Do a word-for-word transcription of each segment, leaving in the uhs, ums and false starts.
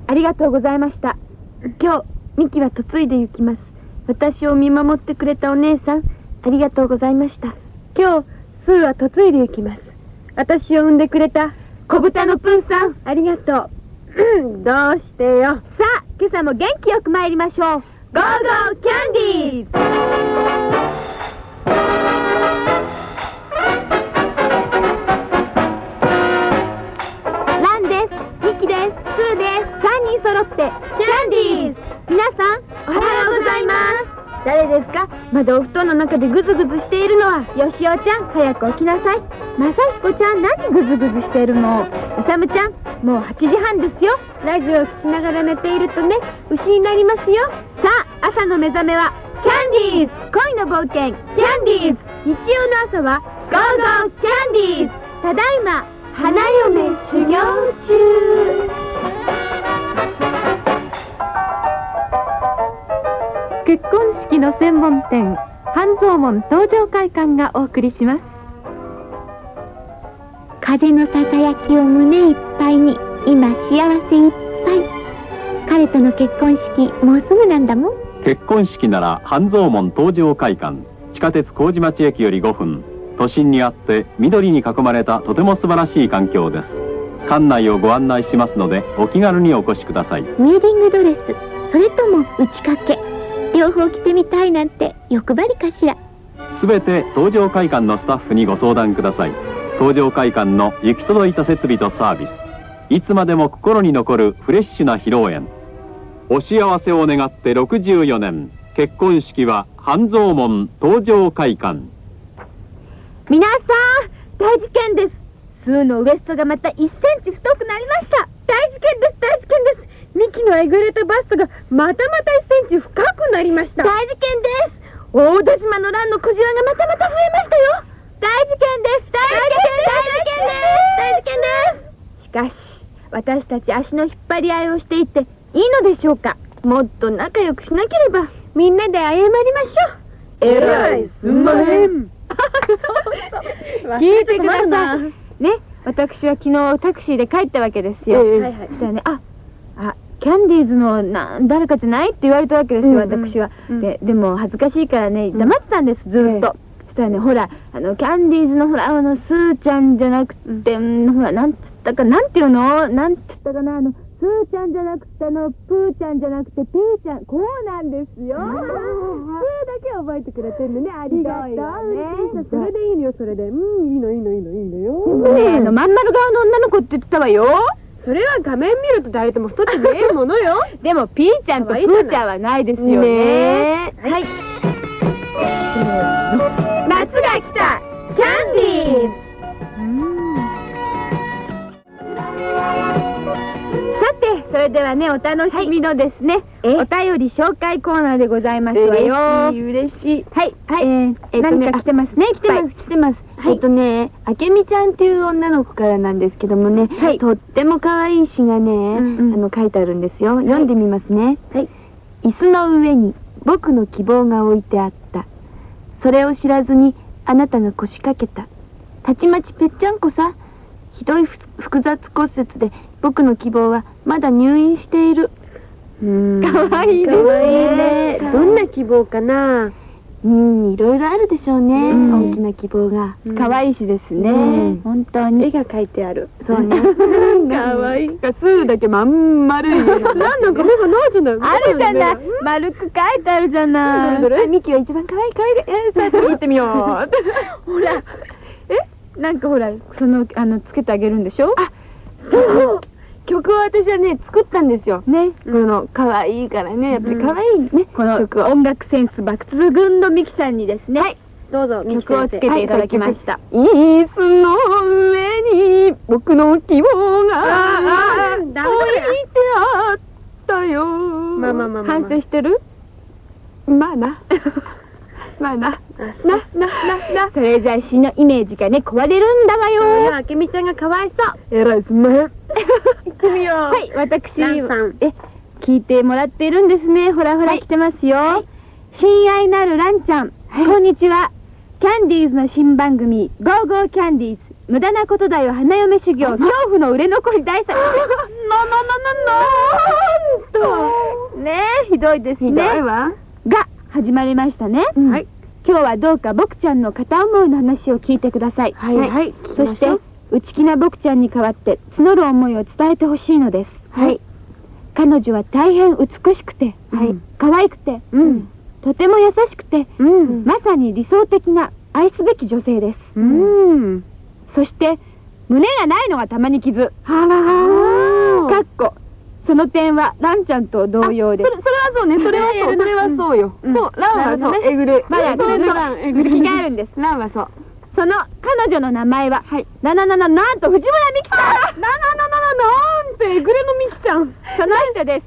ありがとうございました。今日ミキは嫁いで行きます。私を見守ってくれたお姉さん、ありがとうございました。今日スーは嫁いで行きます。私を産んでくれた小豚のプンさん、ありがとう。どうしてよ。さあ、今朝も元気よく参りましょう。ゴーゴーキャンディーズ。ランです、ミキです、スーです。さんにん揃ってキャンディーズ。皆さんおはようございます。誰ですか？まだお布団の中でグズグズしているのは。よしおちゃん、早く起きなさい。まさひこちゃん、何グズグズしているの？イサムちゃん、もうはちじはんですよ。ラジオを聞きながら寝ているとね、牛になりますよ。さあ、朝の目覚めはキャンディーズ。恋の冒険キャンディーズ。日曜の朝はゴーゴーキャンディーズ。ただいま花嫁修行中。結婚式の専門店半蔵門東上会館がお送りします。風のささやきを胸いっぱいに、今幸せいっぱい。彼との結婚式もうすぐなんだもん。 結婚式なら半蔵門東上会館。地下鉄麹町駅よりごふん。都心にあって緑に囲まれたとても素晴らしい環境です。館内をご案内しますのでお気軽にお越しください。 ウェディングドレス、それとも打ち掛け、両方着てみたいなんて欲張りかしら。 すべて東上会館のスタッフにご相談ください。東上会館の行き届いた設備とサービス、いつまでも心に残るフレッシュな披露宴。お幸せを願ってろくじゅうよねん。結婚式は半蔵門東上会館。皆さん、大事件です。スーのウエストがまたいっセンチ太くなりました。大事件です、大事件です。ミキのえぐれたバストがまたまたいっセンチ深くなりました。大事件です。大戸島の乱のクジラがまたまた増えましたよ。大事件です。大事件です。大事件です。しかし私たち足の引っ張り合いをしていっていいのでしょうか。もっと仲良くしなければ。みんなで謝りましょう。えらいすんまへん。聞いてくださいね。私は昨日タクシーで帰ったわけですよ。そしたらね、ああキャンディーズのな誰かじゃないって言われたわけですよ、私は。ででも恥ずかしいからね、黙ってたんです、ずっと。そしたらね、ほらあのキャンディーズのほらあのスーちゃんじゃなくて、ほらなんつったか、なんていうの、なんつったかな、あのスーちゃんじゃなくて、あのプーちゃんじゃなくてピーちゃん、こうなんですよ。スーだけ覚えてくれてるのね。ありがとうね。それでいいのよ、それで。うん、いいのいいのいいのいいのよ。ねえ、あのまん丸顔の女の子って言ってたわよ。それは画面見ると誰でも太って見えるものよ。でもピーちゃんとプーちゃんはないですよね。はい。夏が来たキャンディーズ。さて、それではね、お楽しみのですね、お便り紹介コーナーでございますわよ。嬉しい嬉しい。はいはい。何か来てますね。来てます来てます。えっとね、あけみちゃんっていう女の子からなんですけどもね、とっても可愛い詩がね、あの書いてあるんですよ。読んでみますね。椅子の上に僕の希望が置いてあった。それを知らずにあなたが腰掛けた。たちまちぺっちゃんこさ。ひどい複雑骨折で僕の希望はまだ入院している。うーん、かわいいですね。どんな希望かな。うん、いろいろあるでしょうね、大きな希望が。可愛いしですね、本当に。絵が描いてある。そうね。可愛い。スーだけまん丸い。なんだか目がないじゃない。あるじゃない。丸く描いてあるじゃない。ミキは一番可愛い可愛い。え、さあ見てみよう。ほら。え、なんかほら、そのあのつけてあげるんでしょ。あ、そう。曲を私はね作ったんですよね。この可愛いからね、やっぱり可愛いね。この曲を音楽センス抜群のミキさんにですね、はい、どうぞ曲をつけていただきました。椅子の上に僕の希望が置いてあったよ。まあまあまあ反省してる？まあな。まあな、な、な、な、な。それじゃあ詩のイメージがね壊れるんだわよ。いや、あけみちゃんがかわいそう。えらいすんまへん。行ってみよう。はい、私、え、聞いてもらっているんですね。ほらほら来てますよ。親愛なるランちゃん、こんにちは。キャンディーズの新番組、ゴーゴーキャンディーズ。無駄なことだよ花嫁修行、恐怖の売れ残り大作。なななななどいですね。 ひどいわ。 が始まりましたね。 はい。 今日はどうか僕ちゃんの片思いの話を聞いてください。 はいはい。 そして内気な僕ちゃんに代わって募る思いを伝えてほしいのです。 はい。 彼女は大変美しくて、 はい、 可愛くて、 うん、 とても優しくて、うん、まさに理想的な愛すべき女性です。うん、そして胸がないのがたまに傷。 はらー。 かっこその点はランちゃんと同様です。 それ、それはそうね。それはそう。それはそうよ。そう、ランはそう。えぐる。 まだ続きがあるんです。 ランはそう。 その彼女の名前は、なななななんと藤村美樹さん。 なななななんてえぐれの美樹ちゃん。 その人です。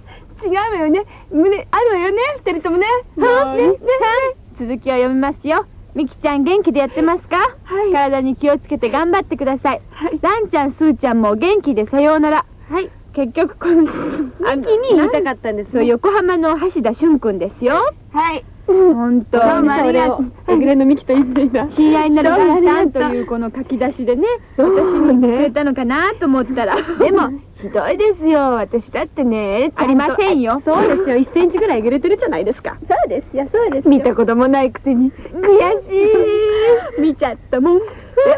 違うわよね。胸あるわよね。二人ともね。 はねね。続きを読みますよ。美樹ちゃん元気でやってますか？はい。体に気をつけて頑張ってください。はい。ランちゃん、スーちゃんも元気でさようなら。はい。結局このミキに言いたかったんです。そう、横浜の橋田俊くんですよ。はい。本当。 どうもありがとう。えぐれのミキと言っていた。 親愛なるランさんというこの書き出しでね、私にくれたのかなと思ったら。 でもひどいですよ。私だってね、 ありませんよ。 そうですよ。いっセンチぐらいえぐれてるじゃないですか。 そうですよ、そうですよ。 見たこともないくせに悔しい。 見ちゃったもん。こ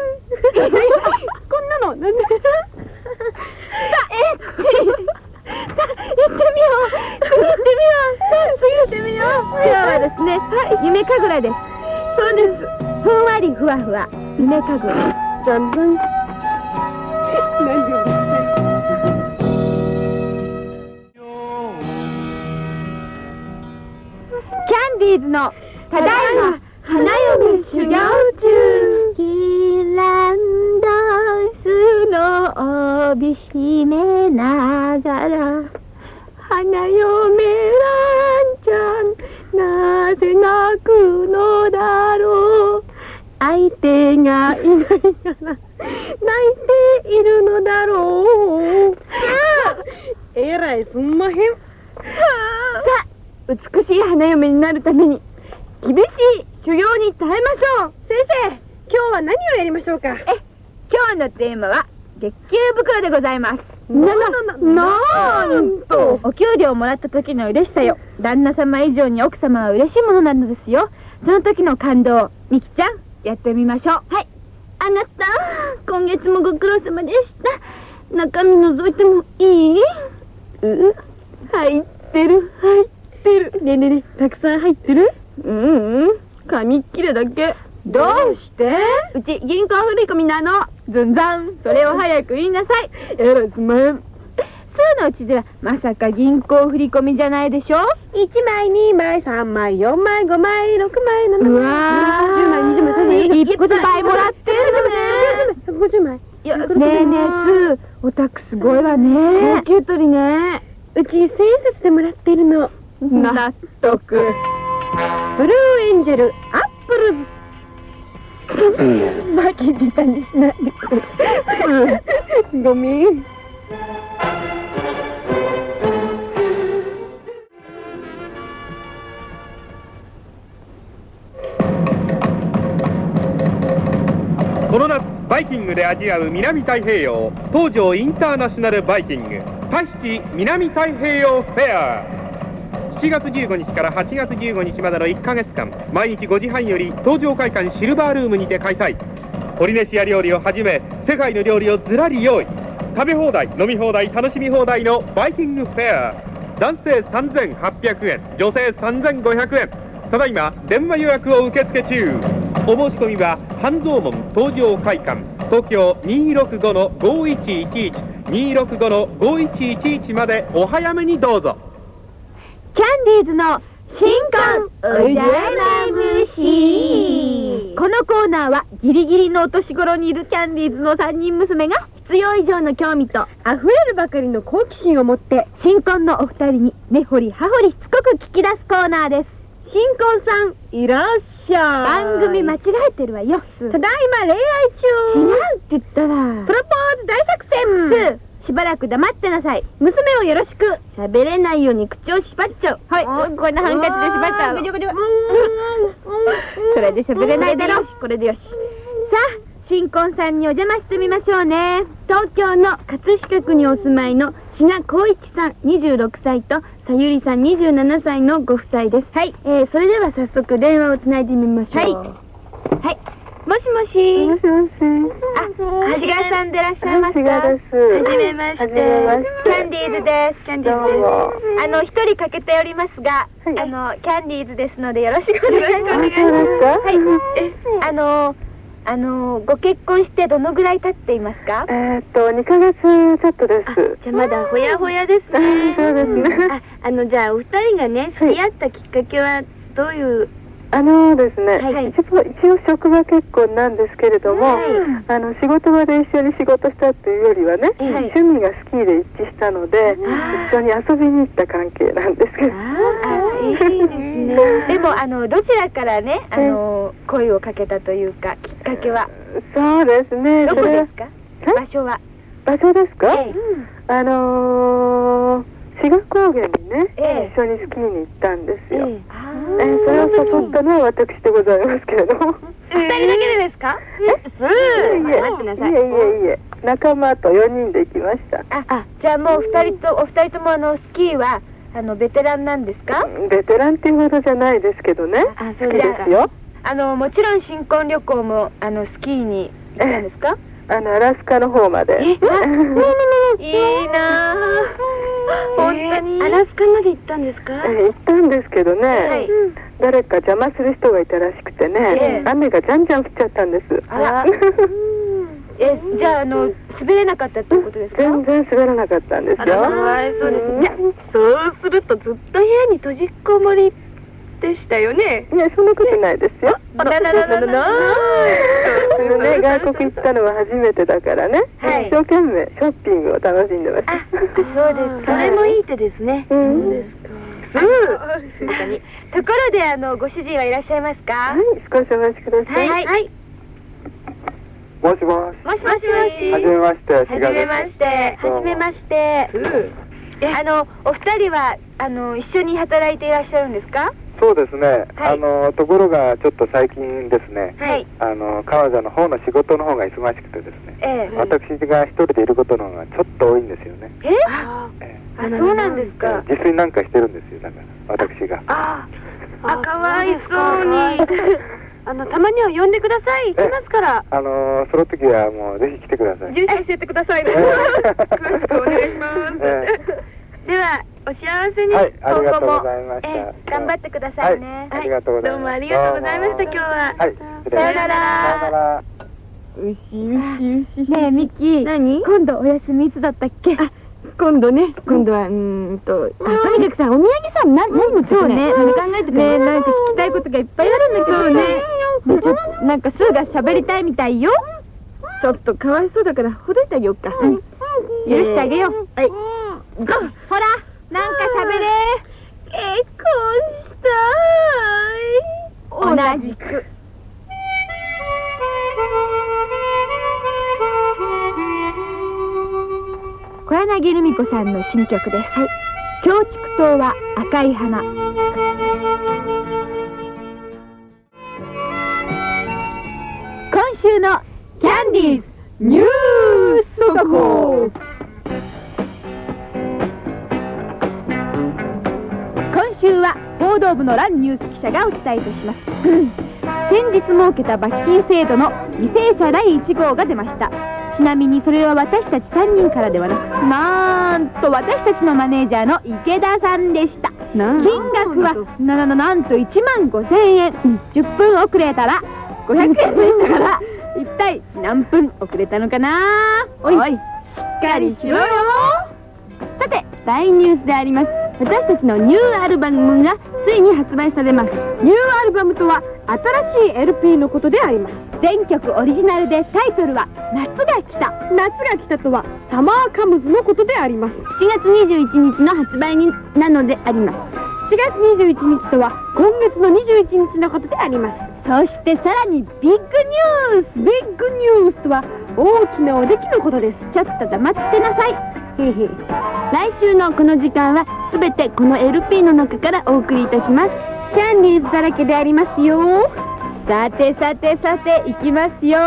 んなのなんで？さあ、えっち。さあ、行ってみよう。次行ってみよう。さあ、次行ってみよう。 今日はですね、夢神楽です。 そうです。 ふんわりふわふわ夢神楽。 じゃんじゃん。何秒？ キャンディーズのただいま花嫁修行中。キランダンスの帯締めながら、 花嫁ランちゃんなぜ泣くのだろう。相手がいないから泣いているのだろう。えらいすんまへん。さあ、美しい花嫁になるために厳しい修行に耐えましょう。先生、今日は何をやりましょうか？ え、今日のテーマは月給袋でございます。 な、な、な、なんとお給料をもらった時の嬉しさよ。旦那様以上に奥様は嬉しいものなのですよ。その時の感動、みきちゃんやってみましょう。 はい。あなた、今月もご苦労様でした。中身覗いてもいい？う、入ってる、入ってる。ねえねえねえ、たくさん入ってる？うんうん、紙切れだけ。 どうして？ うち銀行振り込みなの。 ずんざん、それを早く言いなさい。 えらいすまん。 スーのうちではまさか銀行振り込みじゃないでしょ？ いちまい、にまい、さんまい、よんまい、ごまい、ろくまい、ななまい、 うわー、 じゅうまい、にじゅうまい、さんじゅうまい、 いっぱいもらってるのね。 ひゃくごじゅうまい。いや、ねえねえスー、お宅すごいわね。 高級取りね。うちせんえん札でもらってるの。 納得。 ブルーエンジェルアップルズ。負け舌にしないでくれ。ごめん。 この夏バイキングで味わう南太平洋東条インターナショナルバイキングタヒチ南太平洋フェア。しちがつじゅうごにちからはちがつじゅうごにちまでのいっかげつかん、毎日ごじはんより東条会館シルバールームにて開催。ポリネシア料理をはじめ世界の料理をずらり用意。食べ放題、飲み放題、楽しみ放題のバイキングフェア。男性さんぜんはっぴゃくえん、女性さんぜんごひゃくえん。ただいま電話予約を受付中。お申し込みは半蔵門東条会館、東京 にーろくごのごいちいちいち にーろくごのごいちいちいちまでお早めにどうぞ。 キャンディーズの新婚お邪魔虫。このコーナーはギリギリのお年頃にいるキャンディーズのさんにん娘が必要以上の興味と溢れるばかりの好奇心を持って新婚のお二人に根掘り葉掘りしつこく聞き出すコーナーです。 新婚さんいらっしゃい。 番組間違えてるわよ。 ただいま恋愛中。 違うって言ったらプロポーズ大作戦。 しばらく黙ってなさい。 娘をよろしく。喋れないように口を縛っちゃう。 はい、こんなハンカチで縛っちゃう。それで喋れないだろう。 これでよし。 さあ、 新婚さんにお邪魔してみましょうね。 東京の葛飾区にお住まいの志賀光一さんにじゅうろくさいとさゆりさんにじゅうななさいのご夫妻です。 はい、 えー、それでは早速電話をつないでみましょう。 はいはい、もしもし。 もしもし。 あ、志賀さんでいらっしゃいますか。 志賀です。 はじめまして。 はじめまして。 キャンディーズです。キャンディーズです。あの一人かけておりますが、はい、あのキャンディーズですのでよろしくお願いします。 そうですか。 はい。あのあのご結婚してどのぐらい経っていますか。 えー、っとにかげつちょっとです。 じゃあまだほやほやですね。 そうですね。 あ、あのじゃあお二人がね知り合ったきっかけはどういう。 あのですね、 はい、 一応、一応職場結婚なんですけれども、はい、あの仕事場で一緒に仕事したっていうよりはね、はい、趣味がスキーで一致したので一緒に遊びに行った関係なんですけど。 あ、いいですね。でもあのどちらからねあの声をかけたというかきっかけは。 そうですね。 どこですか。場所は。 場所ですか。 ええ、 あのー、志賀高原にね、 ええ、 一緒にスキーに行ったんですよ。 ええ、 えー、それを誘ったのは私でございますけれども。 二人だけでですか。 え、いえいえ、 待ってなさい。 いえいえいえ、仲間とよにんで行きました。 あ、あ、じゃあもう二人とお二人ともあのスキーはあのベテランなんですか。 ベテランっていうほどじゃないですけどね。 あ、 そうですよ。 あのもちろん新婚旅行もあのスキーに行ったんですか。 あのアラスカの方まで。 いいな。本当にアラスカまで行ったんですか。 えー、行ったんですけどね、はい、誰か邪魔する人がいたらしくてね、えー、雨がじゃんじゃん降っちゃったんです。 あらえ、じゃああの滑れなかったっていうことですか。 全然滑らなかったんですよ。 かわいそうですね。そうするとずっと部屋に閉じこもりでしたよね。 いや、そんなことないですよ。 ななななななね、外国行ったのは初めてだからね、はい、一生懸命ショッピングを楽しんでました。 あ、そうですか。 それもいい手ですね。 うん、そうですか。 うん、ところであのご主人はいらっしゃいますか。 はい、少しお待ちください。 はい、はい、 もしもし。 もしもし。 はじめまして。はじめまして。はじめまして。あのお二人はあの一緒に働いていらっしゃるんですか。 そうですね、 はい、 あのところがちょっと最近ですね、 はい、 あの彼女の方の仕事の方が忙しくてですね、 ええ、 私が一人でいることの方がちょっと多いんですよね。 えあ、ええ、あ、そうなんですか。 自炊なんかしてるんですよ、だから私が。 ああ、かわいそうに。 あのたまには呼んでください。行きますから。 あのその時はもうぜひ来てください。 住所教えてくださいね。詳しくお願いします。 ええ、ではお幸せに。 はい、ありがとうございました。 ええ、頑張ってくださいね。 はい、ありがとうございます。 どうもありがとうございました。今日は。 はい、 さよなら。 さよなら。 うしうしうし。 ねえミキ、 何？ 今度お休みいつだったっけ？ あ、今度ね、今度はうーんと、とにかくさ、お土産さ、な何もそうね、何考えてくれ。 ね、なんか聞きたいことがいっぱいあるんだけどね。ね、ちょっとなんかスーが喋りたいみたいよ。 ちょっとかわいそうだからほどいてあげようか。 許してあげよう。はい。ほら、なんか喋れ。 結婚したい。同じく。小柳ルミ子さんの新曲です。はい。京畜島は赤い花。今週のキャンディーズニュース速報。今週は報道部のランニュース記者がお伝えいたします。先日設けた罰金制度の犠牲者だいいち号が出ました。ちなみにそれは私たちさんにんからではなく、なんと私たちのマネージャーの池田さんでした。金額はななななんといちまんごせんえん、じゅっぷん遅れたらごひゃくえんでしたから、一体何分遅れたのかな。おい、しっかりしろよ。さて、大ニュースであります。私たちのニューアルバムがついに発売されます。ニューアルバムとは新しい エルピー のことであります。全曲オリジナルでタイトルは夏が来た。夏が来たとはサマーカムズのことであります。 しがつにじゅういちにちの発売になのであります。 しがつにじゅういちにちとは今月のにじゅういちにちのことであります。そしてさらにビッグニュース。ビッグニュースとは大きなお出来のことです。ちょっと黙ってなさい。 へへ。来週のこの時間はすべてこの エルピー の中からお送りいたします。 キャンディーズだらけでありますよ。さてさてさていきますよ。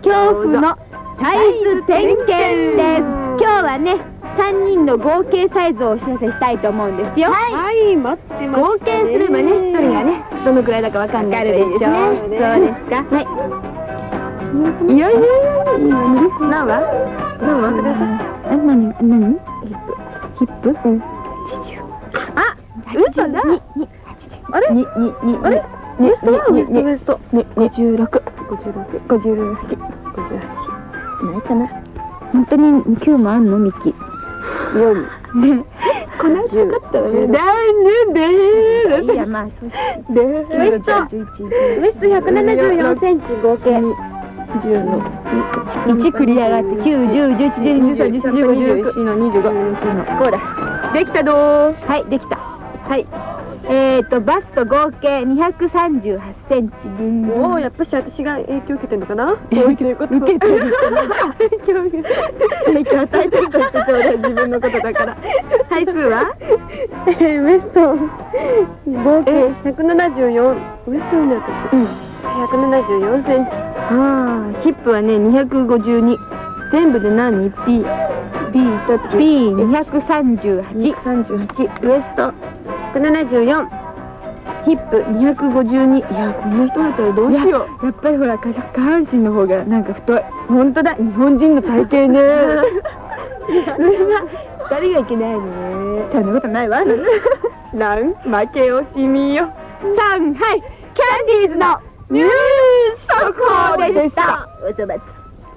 恐怖のサイズ点検です。今日はねさんにんの合計サイズをお知らせしたいと思うんですよ。 はい、待ってます。 合計すればねひとりがねどのくらいだかわかんないからいいですね。そうですか。はい。いやいやいや何は何はえ何何ヒップヒップあ嘘だあれにににあれウエストはウエストウエストごじゅうろくごじゅうろくごじゅうはちごじゅうはちないかな。本当にきゅうもあんのミキよんねこなしかったわね。だねでいやまあそしてウエストウエストひゃくななじゅうよんセンチ合計じゅうのいちクリアがあってきゅう、じゅう、じゅういち、じゅうに、じゅうさん、じゅうよん、じゅうご、じゅうろくのにじゅうごこうだできたどー。はいできた。はいえーとバスト合計にひゃくさんじゅうはちセンチ分。 おお、やっぱし私が影響受けてんのかな。影響受けてる影響受けて影響与えてるとしてちょうだい自分のことだから。 回数はえー、ウエスト合計ひゃくななじゅうよん。ウエストよね私。うん。ひゃくななじゅうよんセンチ。 ああヒップはねにひゃくごじゅうに。全部で何 ?B B と ビーにひゃくさんじゅうはち にひゃくさんじゅうはちウエストひゃくななじゅうよんヒップにひゃくごじゅうに。いやこんな人だったらどうしよう。やっぱりほら下半身の方がなんか太い。本当だ日本人の体型ね。それはふたりがいけないのね。そんなことないわ。なん負け惜しみよ。さんはいキャンディーズのニュース速報でした。おそばつ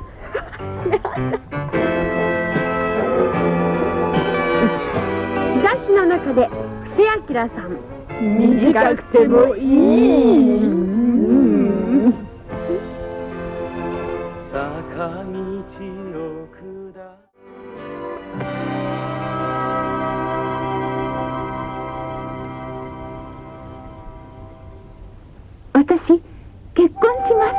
東の中で布施明さん短くてもいい。 坂道を下私結婚します。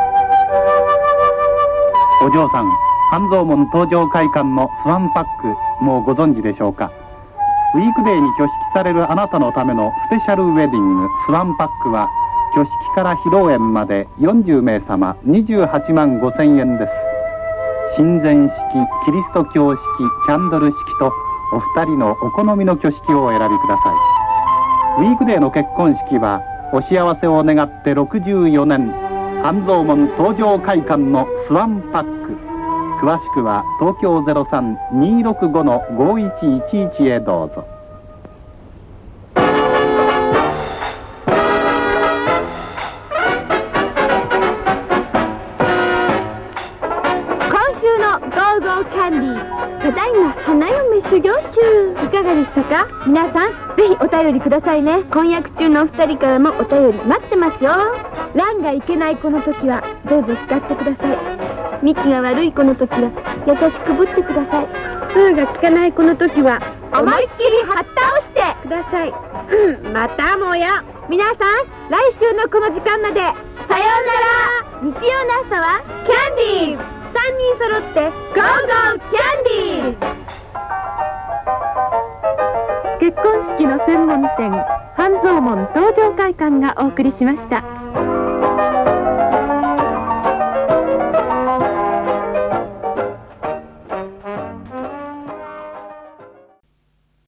お嬢さん、半蔵門東上会館のスワンパックもうご存知でしょうか。ウィークデーに挙式されるあなたのためのスペシャルウェディングスワンパックは挙式から披露宴までよんじゅうめいさまにじゅうはちまんごせんえんです。神前式、キリスト教式、キャンドル式とお二人のお好みの挙式をお選びください。ウィークデーの結婚式はお幸せを願ってろくじゅうよねん半蔵門東上会館のスワンパック。詳しくは東京 ゼロさん にーろくご のごいちいちいち へどうぞ。 今週のゴーゴーキャンディーただいま花嫁修行中。いかがでしたか皆さん。ぜひお便りくださいね。婚約中のお二人からもお便り待ってますよ。蘭がいけない子の時はどうぞ叱ってください。ミキが悪い子の時は優しくぶってください。スーが効かない子の時は思いっきりはった倒してください。うん、またもや。皆さん来週のこの時間までさようなら。日曜の朝はキャンディーズさんにん揃ってゴーゴーキャンディーズ。結婚式の専門店半蔵門東上会館がお送りしました。